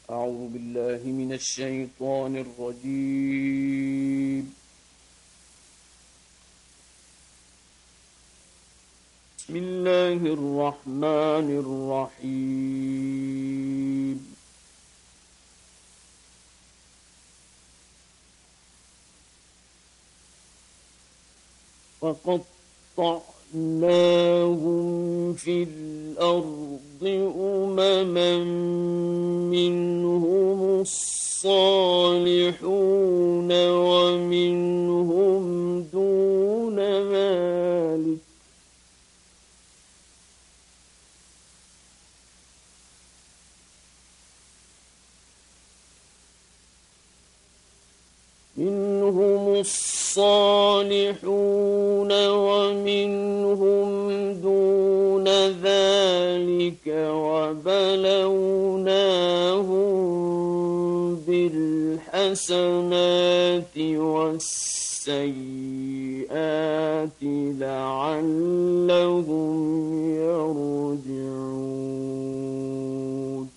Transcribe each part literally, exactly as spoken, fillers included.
أعوذ بالله من الشيطان الرجيم. بسم الله الرحمن الرحيم. فقطعناهم في الأرض أمما منهم الصالحون ومنهم دون ذلك منهم الصالحون ومنهم دون ذلك وبلوناهم بالحسنات والسيئات لعلهم يرجعون.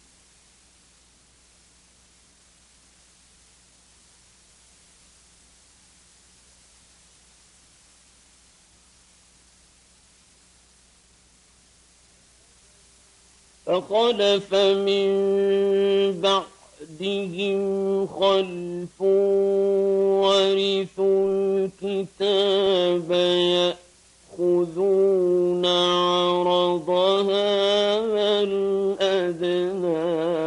فخلف من بعدهم خلف ورثوا الكتاب يأخذون عرض هذا الأدنى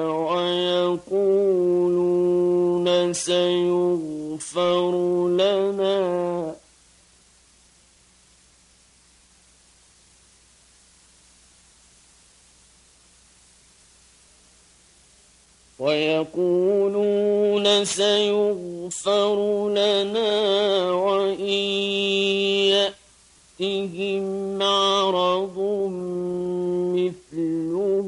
ويقولون سيغفر لنا ويقولون سيغفر لنا وإن يأتهم عرض مثله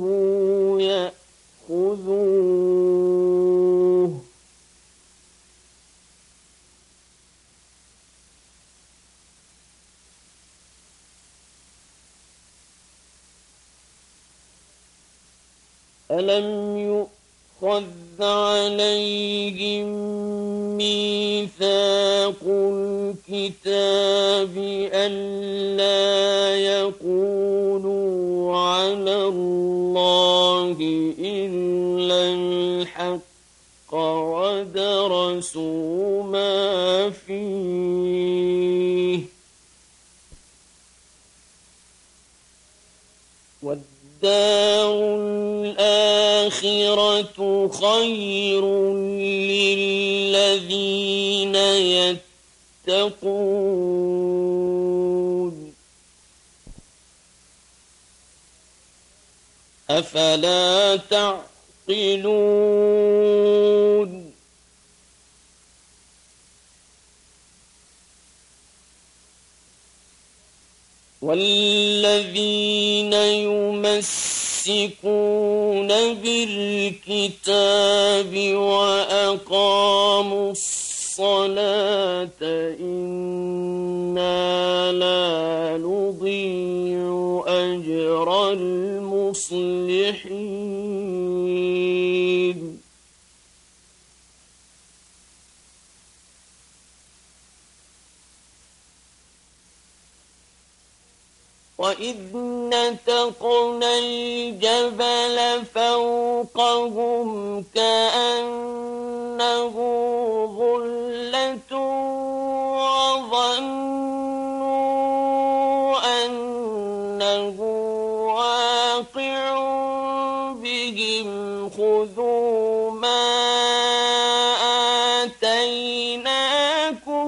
يأخذوه ألم يؤمنوا خذ عليهم ميثاق الكتاب ألا يقولوا على الله إلا الحق ودرسوا ما فيه والدار الآخرة خير للذين يتقون أفلا تعقلون والذين يمسكون بالكتاب وأقاموا الصلاة إنا لا نضيع أجر المصلحين وإذ نتقنا الجبل فوقهم كأنه ظلة وظنوا أنه واقع بهم خذوا ما آتيناكم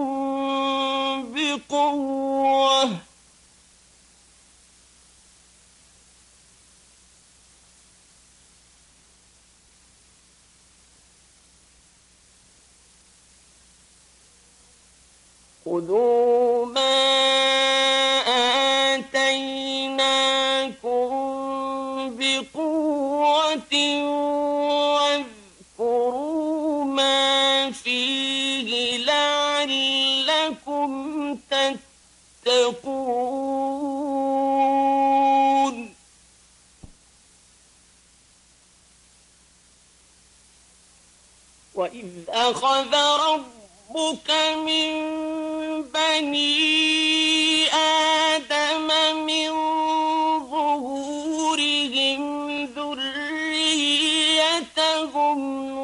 بقوة خذوا ما آتيناكم بقوة واذكروا ما فيه لعلكم تتقون أخذ ربك من بني آدم من ظهورهم ذريتهم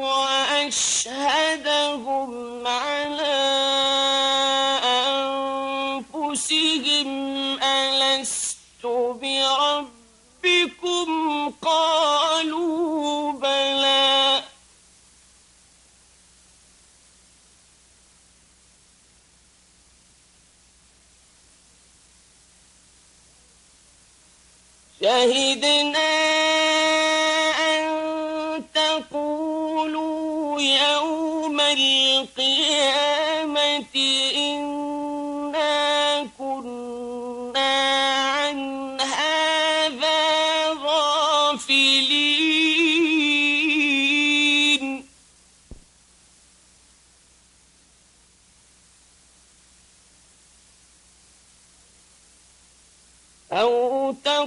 وأشهدهم على أنفسهم ألست بربكم قالوا بلى شهدنا أن تقولوا يوم القيامة إنا كنا عن هذا غافلين أو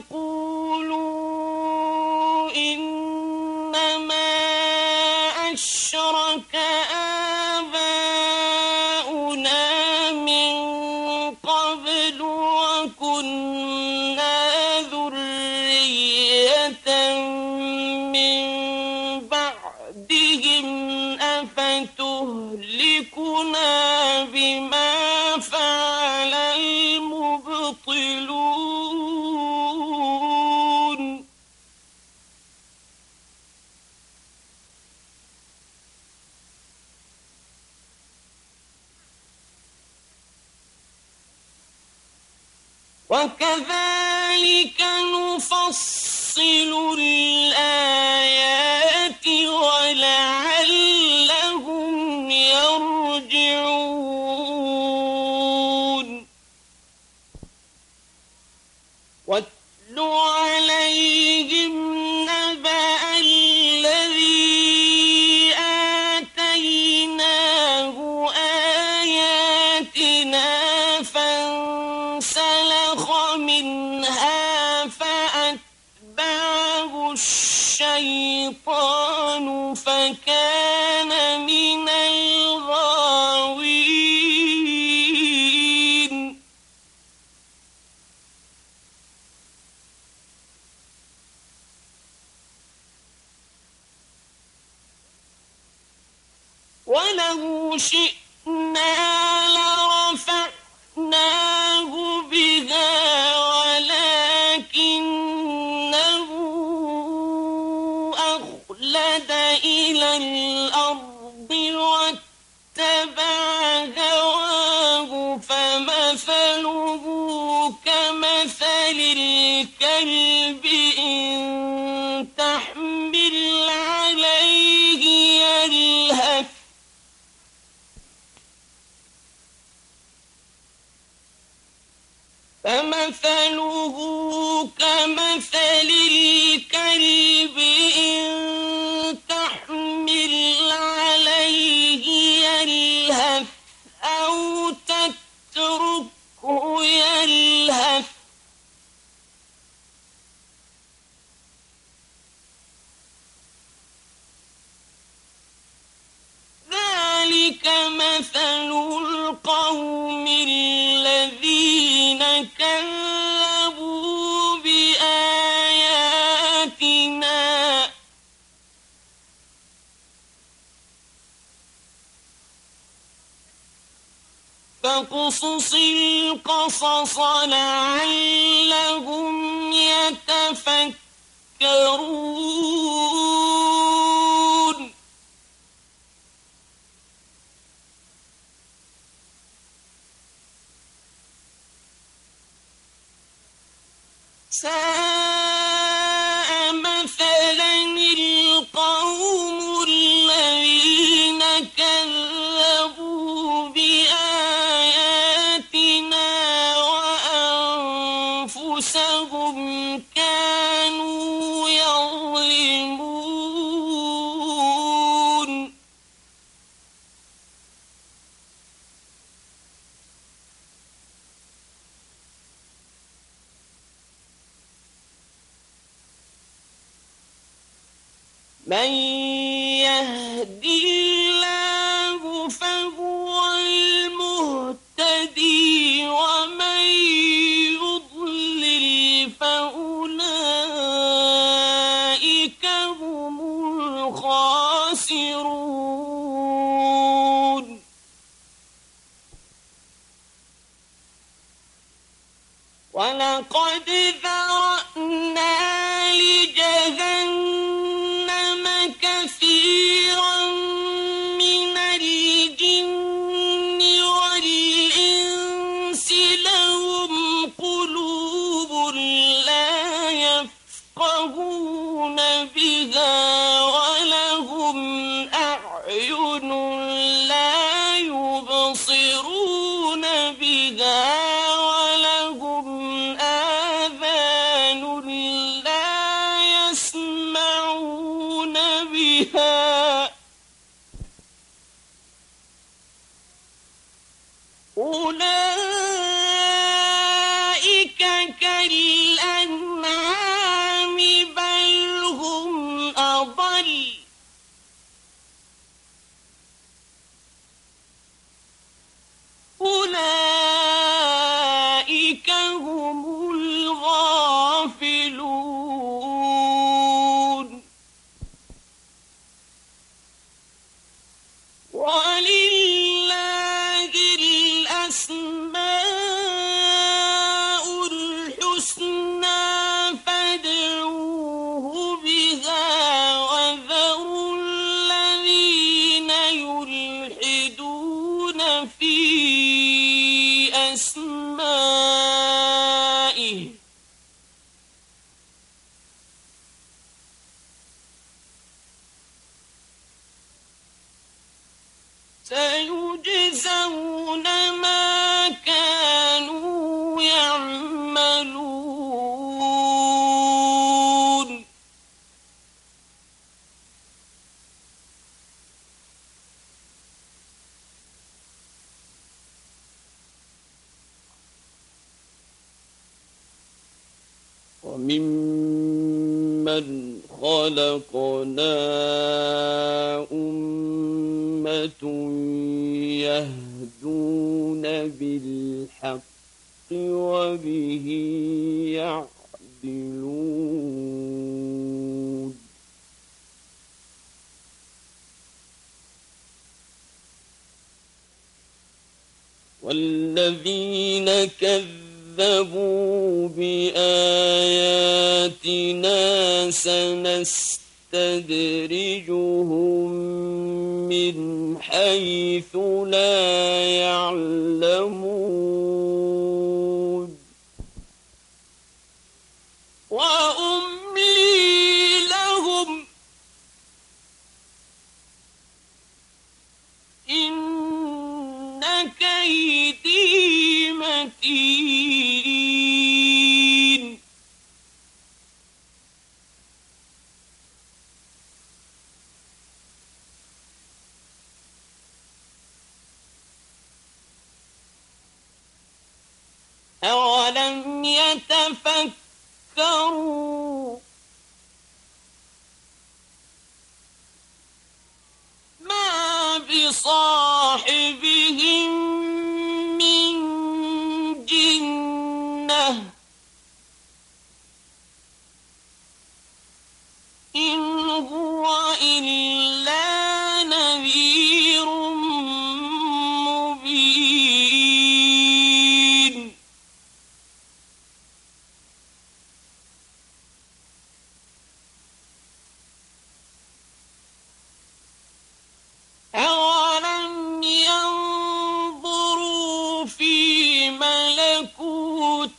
تقولوا إنما أشرك آباؤنا من قبل وكنا ذرية من بعدهم أفتهلكنا بما فعل المبطلون وكذلك نفصل الآيات ولعلهم يرجعون واتل عليهم نبأ الذي آتيناه آياتنا فانسلخ منها فأتبعه الشيطان فكان من الغاوين ولو شئنا لرفعناه بها ولكنه أخلد إلى الأرض واتبع هواه فمثله كمثل الكلب إن تحمل عليه يلهث فمثله كمثل الكلب إن تحمل عليه يلهث أو تتركه يلهث ذلك مثل القوم الذين كذبوا بآياتنا فاقصص القصص لعلهم يتفكرون ساء مثلا القوم الذين كذبوا بآياتنا وأنفسهم كانوا يظلمون من يهدي الله وَلَقَدْ ذَرَأْنَا لِجَهَنَّمَ كَثِيرًا مِنَ الْجِنِّ وَالْإِنسِ لَهُمْ قُلُوبٌ لَّا يَفْقَهُونَ بِهَا وَلَهُمْ أَعْيُنٌ لَّا يُبْصِرُونَ بِهَا وَلَهُمْ آذَانٌ لَّا يَسْمَعُونَ بِهَا أُولَٰئِكَ كَالْأَنْعَامِ بَلْ هُمْ أَضَلُّ أُولَٰئِكَ هُمُ الْغَافِلُونَ وَلِلَّهِ الْأَسْمَاءُ الْحُسْنَىٰ فَادْعُوهُ بِهَا وَذَرُوا الَّذِينَ يُلْحِدُونَ فِي أَسْمَائِهِ سَيُجْزَوْنَ مَا كَانُوا يَعْمَلُونَ وَمِمَّنْ خَلَقْنَا أُمَّةٌ يَهْدُونَ بِالْحَقِّ وَبِهِ يَعْدِلُونَ وَالَّذِينَ كَذَّبُوا بِآيَاتِنَا سَنَسْتَدْرِجُهُم مِّنْ حَيْثُ لَا يَعْلَمُونَ وَأُمْلِي لَهُمْ إِنَّ كَيْدِي مَتِينٌ أَوَلَمْ يَتَفَكَّرُوا مَا بِصَاحِبِهِم مِّن جِنَّةٍ إِنْ هُوَ إِلَّا نَذِيرٌ مُّبِينٌ أَوَلَمْ يَنظُرُوا فِي مَلَكُوتِ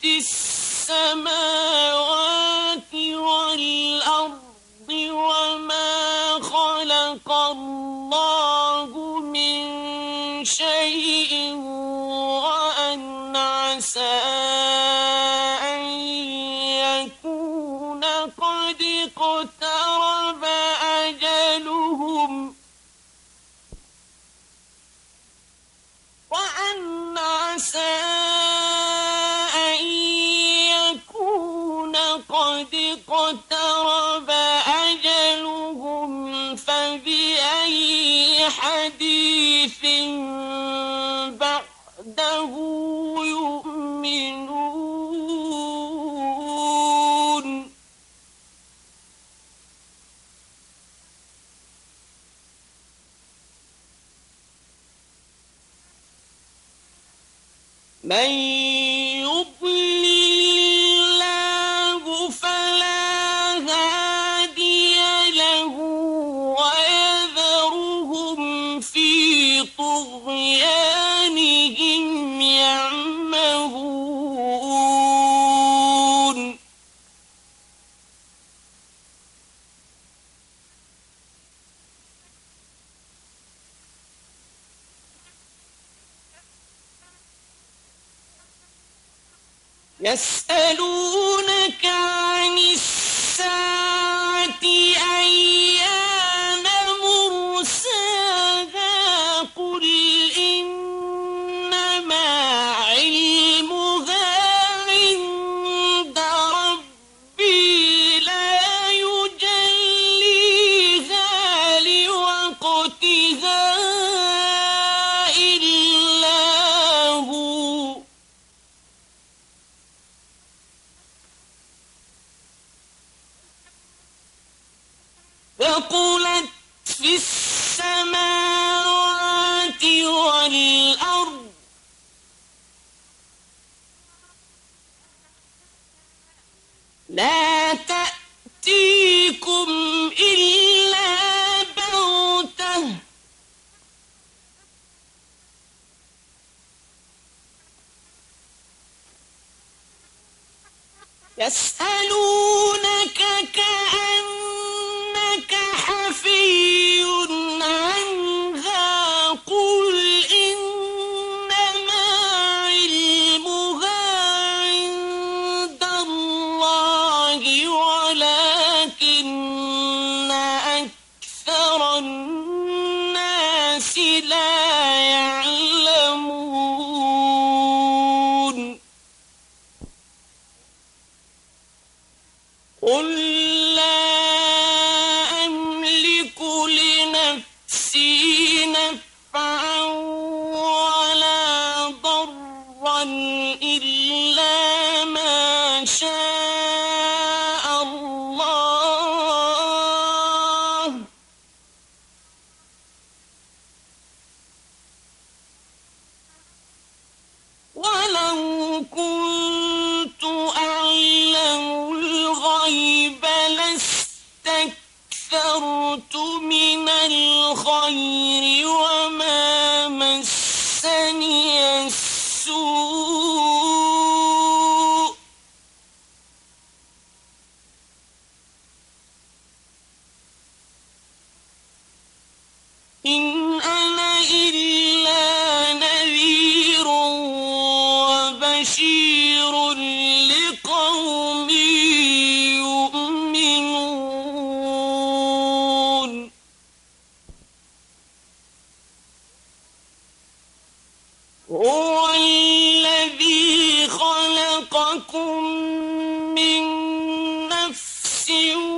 السَّمَاوَاتِ وَالْأَرْضِ وَمَا خَلَقَ اللَّهُ مِن شَيْءٍ وَأَنْ عَسَىٰ أَن يَكُونَ قَدِ اقْتَرَبَ أَجَلُهُمْ وَأَنْ عَسَىٰ أَن يَكُونَ قَدِ اقْتَرَبَ أَجَلُهُمْ فَبِأَيِّ حَدِيثٍ بَعْدَهُ يُؤْمِنُونَ مَن يُضْلِلِ يسألونك عن الساعة أيان مرساها قل إنما علمها عند ربي لا يجليها لوقتها إلا هو ثقلت في السماوات والأرض لا تأتيكم إلا بغتة يسألونك كأنك حفي عنها قل إنما علمها عند الله ولكن أكثر الناس لا يعلمون قل لا أملك لنفسي نفعا ولا ضرا إلا ما شاء الله ولو كنت أعلم الغيب لاستكثرت من الخير وما مسني السوء إن أنا إلا نذير وبشير لقوم يؤمنون هو الذي خلقكم من نفس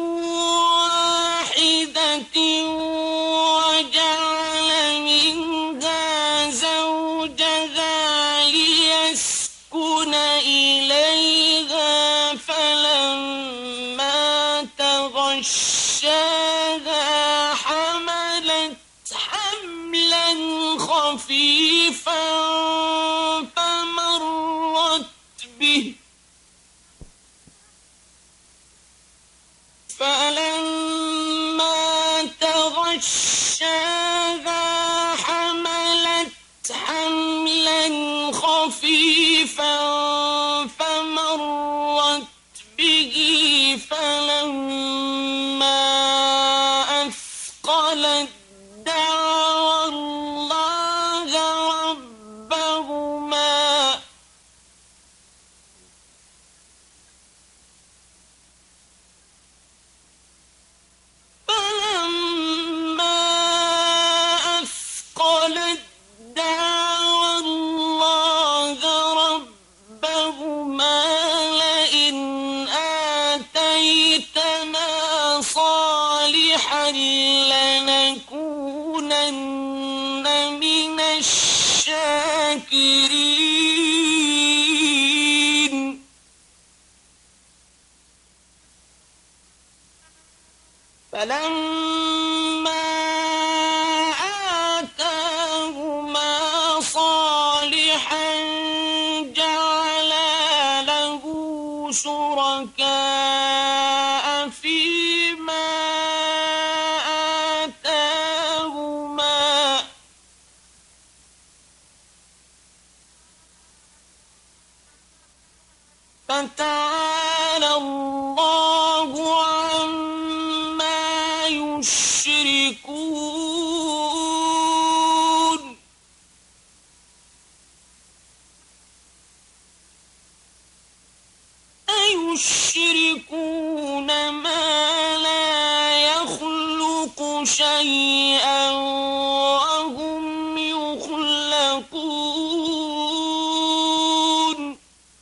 واحدة وجعل منها زوجها ليسكن إليها فلما تغشاها حملت حملا خفيفا فمرت به فلما تغشاها حملت حملا خفيفا فمرت به فلما أثقلت دعوا الله ربهما فلما أثقلت دعوا الله ربهما لئن آتيتنا صالحا لنكونن من الشاكرين فلما آتاهما صالحا جعلا له شركاء فيما آتاهما فتعالى الله عما يشركون يشركون ما لا يخلق شيئا وهم يخلقون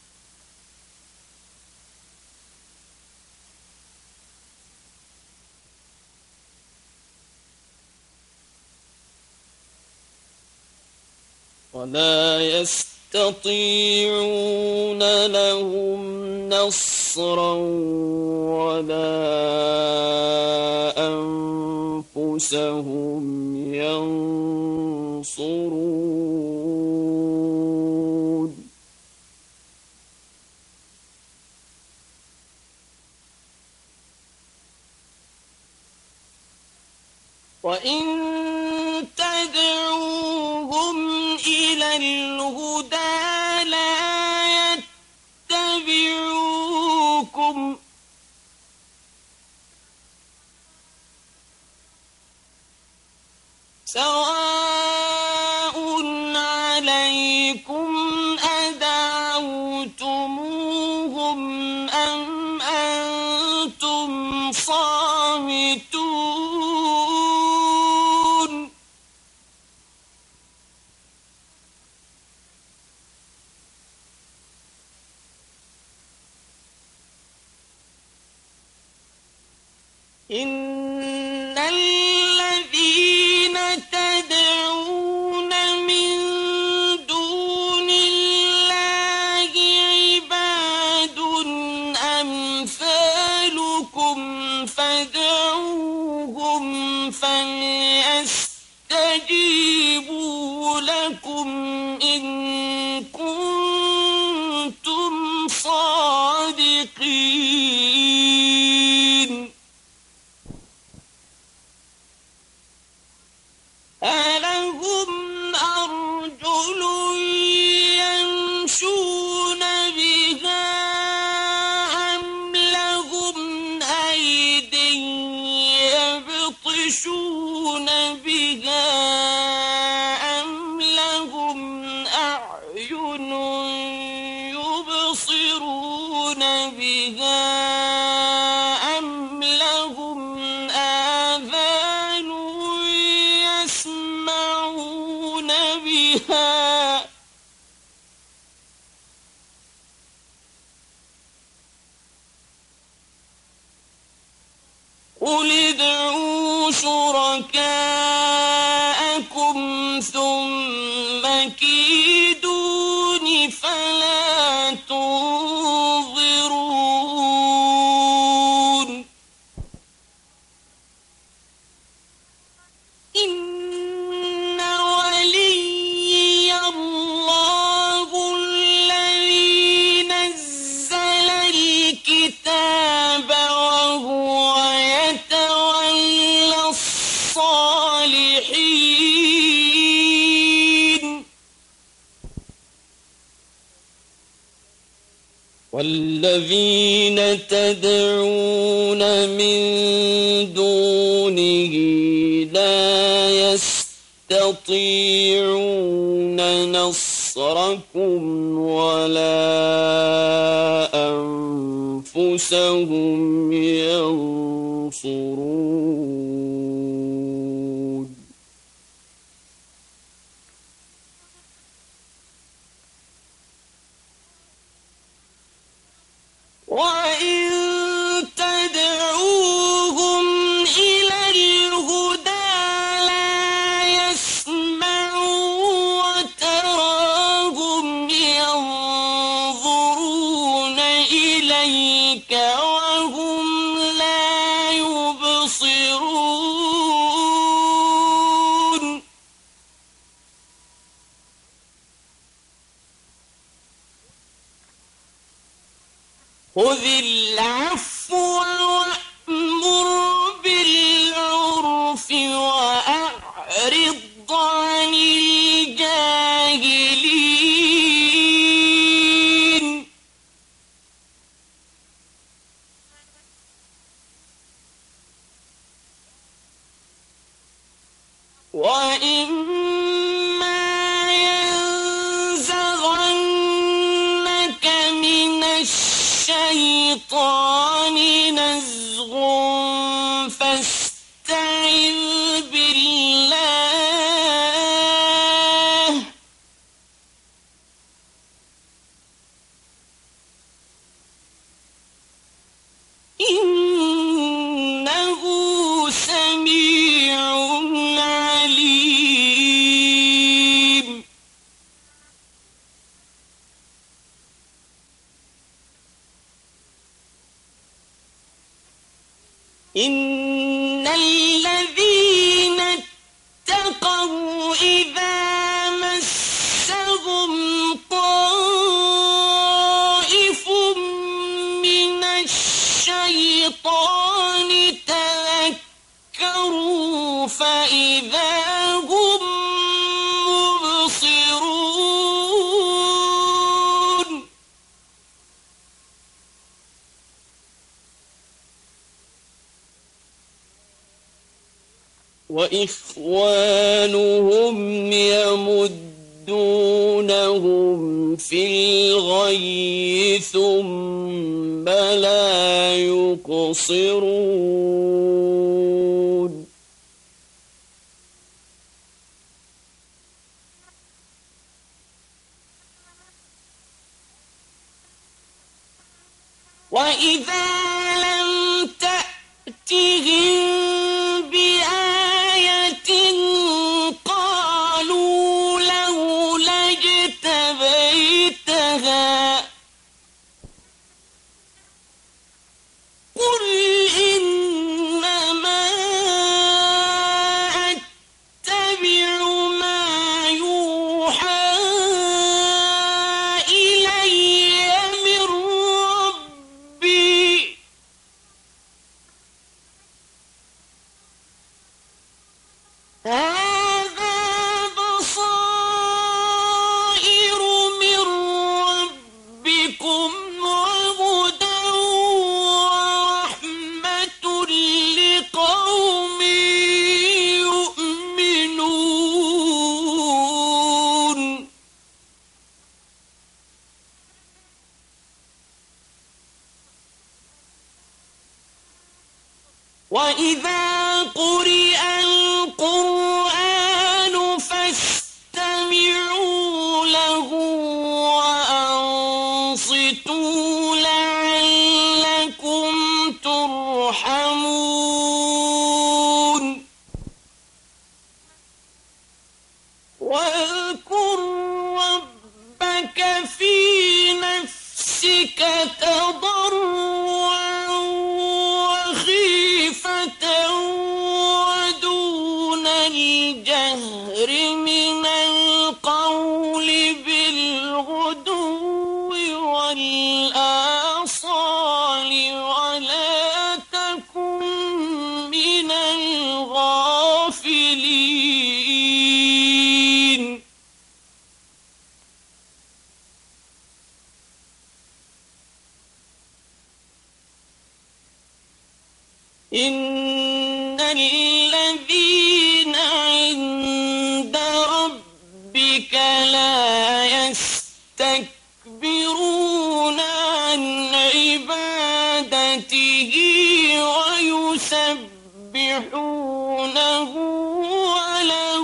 ولا يستطيعون لهم نصرا ولا أنفسهم ينصرون وإن تدعوهم إلى الهدى لا يتبعوكم سواء عليكم أدعوتموهم أم أنتم صامتون إن الذين تدعون من دون الله عباد أمثالكم فادعوهم فليستجيبوا لكم إن كنتم صادقين ألهم أرجل يمشون بها أم لهم أيد يبطشون بها أم لهم أعين يبصرون بها أم لهم آذان يسمعون بها قل ادعوا شركاءكم ثم كيدون فلا تنظرون إن وليي الله الذي نزل الكتاب وهو يتولى الصالحين والذين تدعون من دونه لا يستطيعون نصركم ولا أنفسهم ينصرون وإن تدعوهم إلى الهدى لا يسمعوا وتراهم ينظرون إليك وهم لا يبصرون خذ العفو وأمر بالعرف وأعرض عن الجاهلين وإما ينزغنك من الشيطان الشيطان نزغ فاستعذ بالله إنه سميع عليم. إن الذين اتقوا إذا مسهم طائف من الشيطان تذكروا فإذا هم مبصرون. وإخوانهم يمدونهم في الغي ثم لا يقصرون. وإذا لم تأتهم قالوا لولا اجتبيتها قل إنما أتبع ما يوحى إلي من ربي وإذا قرئ القرآن فاستمعوا له وأنصتوا لعلكم ترحمون. واذكر ربك في نفسك تضرعا ودون الجهر من القول بالغدو والآصال ولا تكن من الغافلين. إن الذين عند ربك لا يستكبرون عن عبادته ويسبحونه وله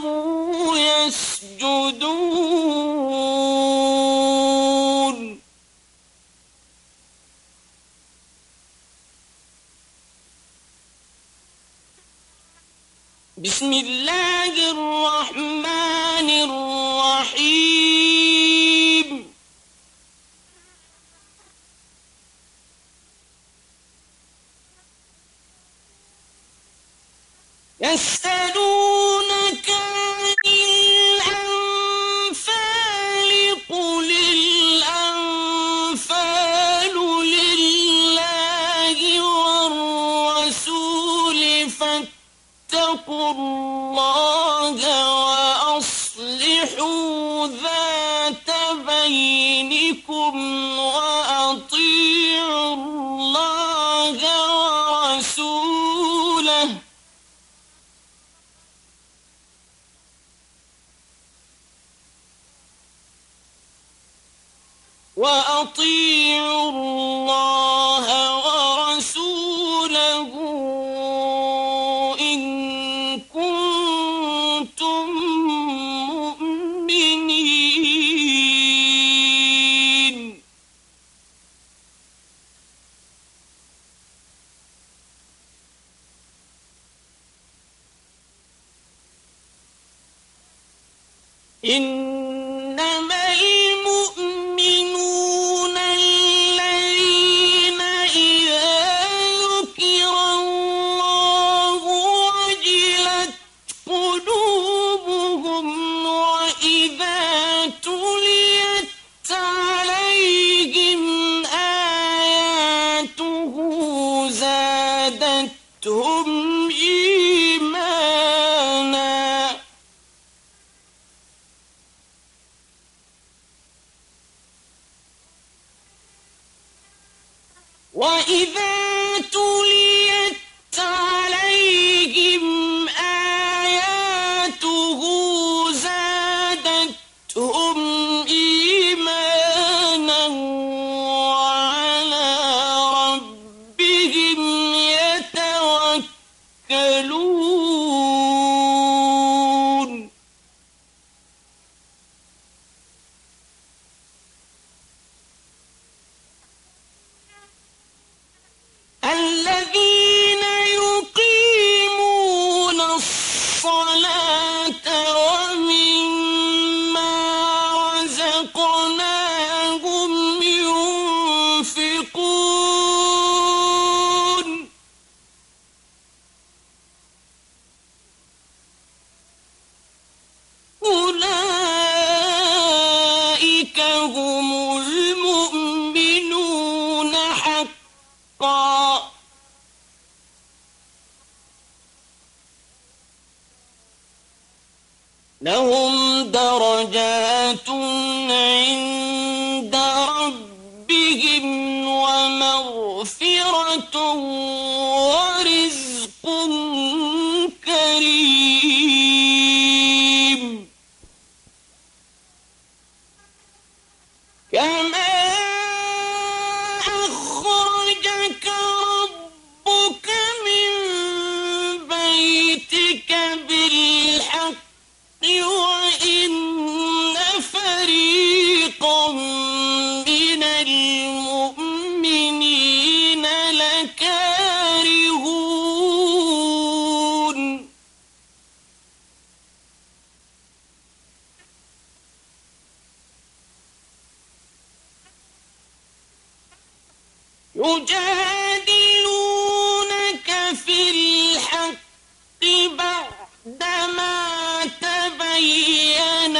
يسجدون. بسم الله الرحمن الرحيم. يسألونك عن الأنفال قل الأنفال لله والرسول فاتقوا الله وأصلحوا ذات بينكم وأطيعوا الله ورسوله وأطيعوا الله إنما المؤمنون الذين إذا ذكر الله وجلت قلوبهم وإذا تليت عليهم آياته زادتهم إيمانا وإذا تليت عليهم آياته زادتهم إيمانا وعلى ربهم يتوكلون الذين يقيمون الصلاة ومما رزقناهم ينفقون أولئك هم المؤمنون حقا لهم درجات عند ربهم ومغفرة ورزق كريم كما أخرجك ربك من بيتك بالحق وإن فريقا من المؤمنين لكارهون يجادلونك في الحق بعدما تبين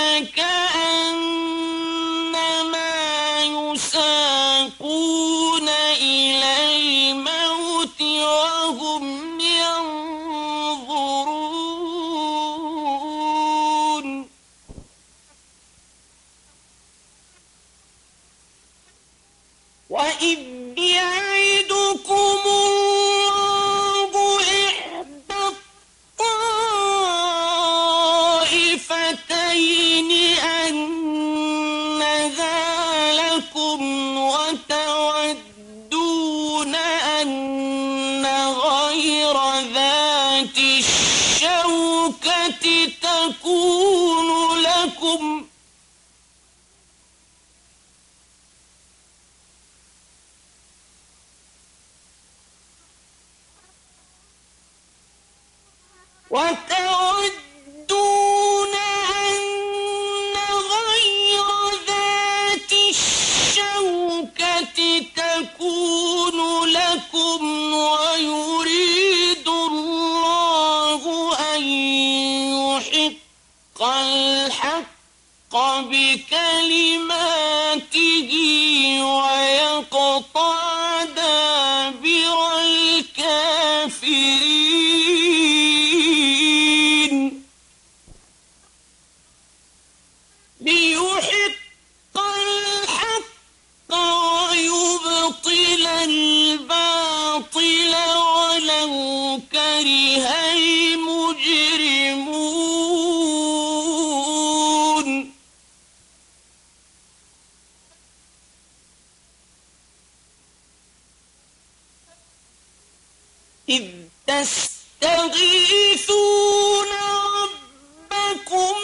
كأنما يساقون إلى الموت وهم ينظرون وإذ يعدكم الله إحدى الطائفتين أنها لكم وتودون أن غير ذات الشوكة تكون لكم وتودون أن غير ذات الشوكة تكون لكم ويريد الله أن يحق الحق بكلماته ويقطع دابر الكافرين ليحق الحق ويبطل الباطل ولو كره المجرمون إذ تستغيثون ربكم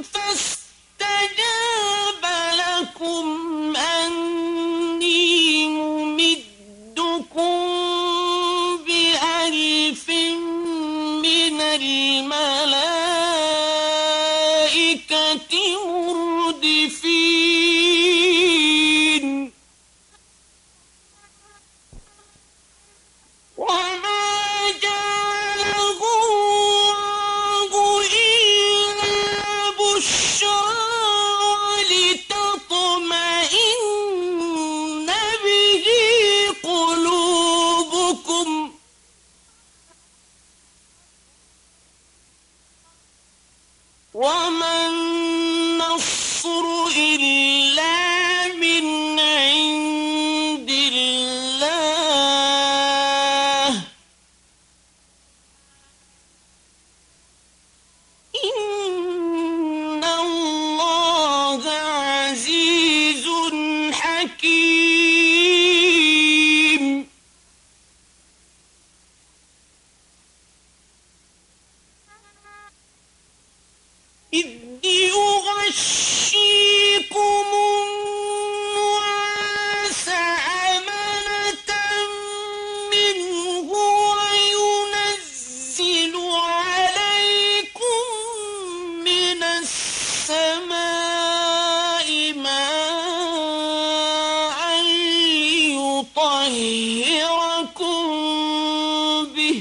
فاستجاب لكم أني ممدكم بألف من الملائكة حكيم إذ يغشيكم النعاس أمنة منه وينزل عليكم من السماء ماء ليطهركم به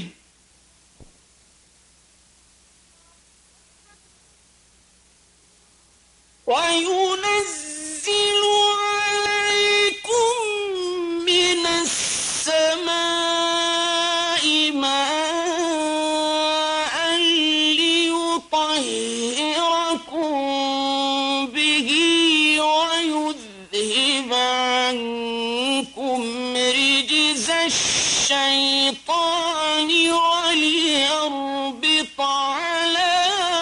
وينزل عليكم من السماء ماء ليطهركم به ويذهب عنكم رجز الشيطان وليربط على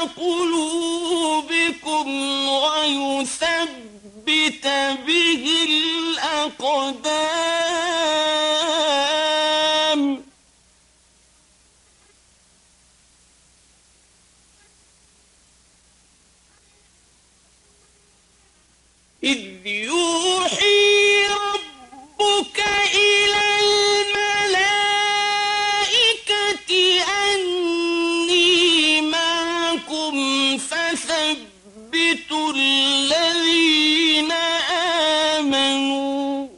قلوبكم ويثبت به الأقدام إذ يوحي ربك إلى الملائكة أني معكم فثبتوا الذين آمنوا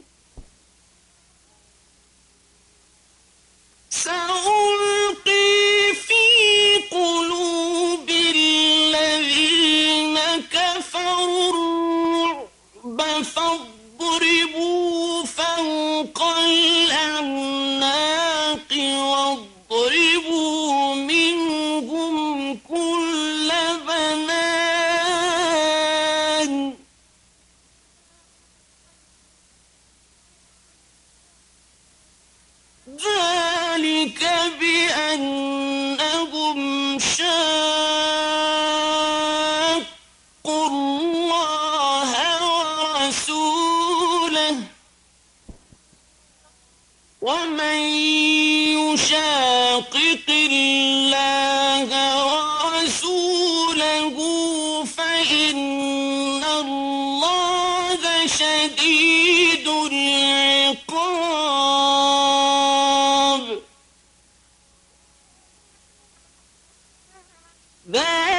سألقي في قلوب الذين كفروا الرعب فاضربوا فوق الأعناق واضربوا منهم كل بنان ذلك بأنهم شاقوا الله ورسوله ومن يشاقق الله ورسوله فإن الله شديد العقاب ذلك